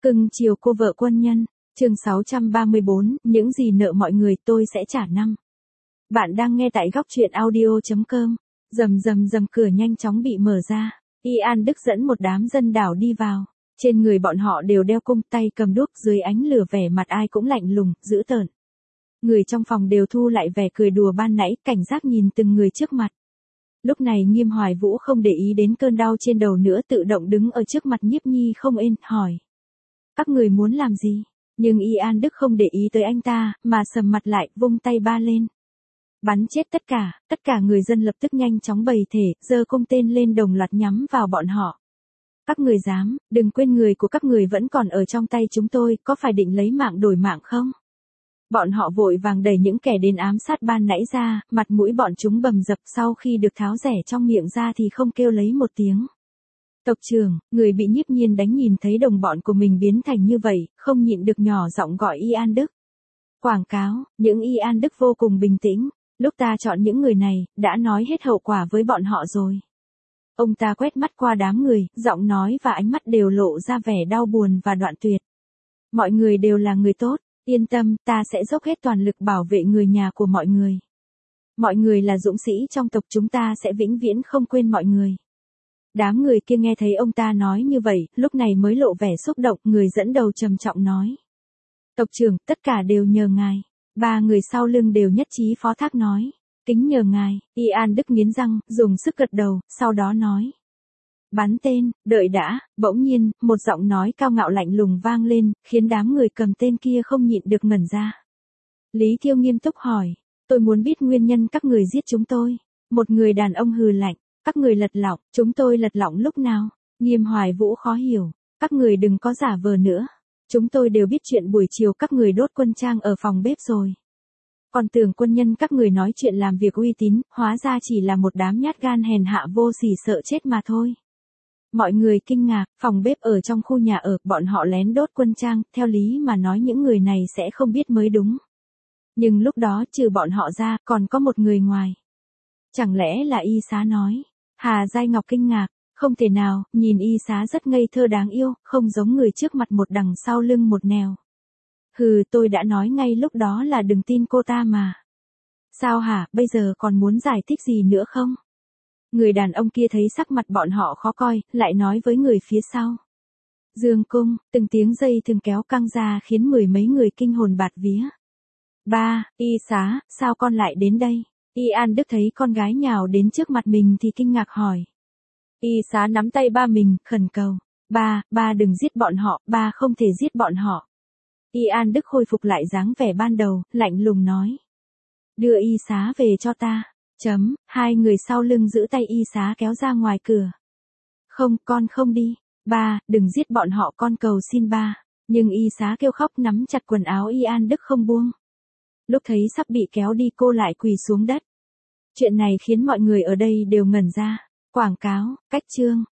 Cưng chiều cô vợ quân nhân, chương 634, những gì nợ mọi người tôi sẽ trả năm. Bạn đang nghe tại góc truyện audio.com. Rầm rầm rầm, cửa nhanh chóng bị mở ra. Ian Đức dẫn một đám dân đảo đi vào. Trên người bọn họ đều đeo cung, tay cầm đuốc, dưới ánh lửa vẻ mặt ai cũng lạnh lùng, dữ tợn. Người trong phòng đều thu lại vẻ cười đùa ban nãy, cảnh giác nhìn từng người trước mặt. Lúc này Nghiêm Hoài Vũ không để ý đến cơn đau trên đầu nữa, tự động đứng ở trước mặt Nhiếp Nhi không ên, hỏi. Các người muốn làm gì? Nhưng Ian Đức không để ý tới anh ta, mà sầm mặt lại, vung tay ba lên. Bắn chết tất cả người dân lập tức nhanh chóng bày thể, giơ cung tên lên đồng loạt nhắm vào bọn họ. Các người dám, đừng quên người của các người vẫn còn ở trong tay chúng tôi, có phải định lấy mạng đổi mạng không? Bọn họ vội vàng đẩy những kẻ đến ám sát ban nãy ra, mặt mũi bọn chúng bầm dập, sau khi được tháo rẻ trong miệng ra thì không kêu lấy một tiếng. Tộc trưởng, người bị Nhiếp Nhiên đánh nhìn thấy đồng bọn của mình biến thành như vậy, không nhịn được nhỏ giọng gọi Ian Đức. Quảng cáo, những Ian Đức vô cùng bình tĩnh, lúc ta chọn những người này, đã nói hết hậu quả với bọn họ rồi. Ông ta quét mắt qua đám người, giọng nói và ánh mắt đều lộ ra vẻ đau buồn và đoạn tuyệt. Mọi người đều là người tốt, yên tâm, ta sẽ dốc hết toàn lực bảo vệ người nhà của mọi người. Mọi người là dũng sĩ trong tộc, chúng ta sẽ vĩnh viễn không quên mọi người. Đám người kia nghe thấy ông ta nói như vậy, lúc này mới lộ vẻ xúc động, người dẫn đầu trầm trọng nói. Tộc trưởng, tất cả đều nhờ ngài. Ba người sau lưng đều nhất trí phó thác nói. Kính nhờ ngài, Ian Đức nghiến răng, dùng sức gật đầu, sau đó nói. Bắn tên, đợi đã, bỗng nhiên, một giọng nói cao ngạo lạnh lùng vang lên, khiến đám người cầm tên kia không nhịn được ngẩn ra. Lý Thiêu nghiêm túc hỏi, tôi muốn biết nguyên nhân các người giết chúng tôi. Một người đàn ông hừ lạnh. Các người lật lọng, chúng tôi lật lọng lúc nào? Nghiêm Hoài Vũ khó hiểu, các người đừng có giả vờ nữa. Chúng tôi đều biết chuyện buổi chiều các người đốt quân trang ở phòng bếp rồi. Còn tưởng quân nhân các người nói chuyện làm việc uy tín, hóa ra chỉ là một đám nhát gan hèn hạ vô sỉ sợ chết mà thôi. Mọi người kinh ngạc, phòng bếp ở trong khu nhà ở, bọn họ lén đốt quân trang, theo lý mà nói những người này sẽ không biết mới đúng. Nhưng lúc đó trừ bọn họ ra, còn có một người ngoài. Chẳng lẽ là Y Xá nói? Hà Giai Ngọc kinh ngạc, không thể nào, nhìn Y Xá rất ngây thơ đáng yêu, không giống người trước mặt một đằng sau lưng một nẻo. Hừ, tôi đã nói ngay lúc đó là đừng tin cô ta mà. Sao hả, bây giờ còn muốn giải thích gì nữa không? Người đàn ông kia thấy sắc mặt bọn họ khó coi, lại nói với người phía sau. Dương cung, từng tiếng dây thường kéo căng ra khiến mười mấy người kinh hồn bạt vía. Ba, Y Xá, sao con lại đến đây? Ian Đức thấy con gái nhào đến trước mặt mình thì kinh ngạc hỏi. Y Xá nắm tay ba mình, khẩn cầu. Ba đừng giết bọn họ, ba không thể giết bọn họ. Ian Đức khôi phục lại dáng vẻ ban đầu, lạnh lùng nói. Đưa Y Xá về cho ta. Hai người sau lưng giữ tay Y Xá kéo ra ngoài cửa. Không, con không đi. Ba, đừng giết bọn họ, con cầu xin ba. Nhưng Y Xá kêu khóc nắm chặt quần áo Ian Đức không buông. Lúc thấy sắp bị kéo đi cô lại quỳ xuống đất. Chuyện này khiến mọi người ở đây đều ngẩn ra. Quảng cáo, cách chương.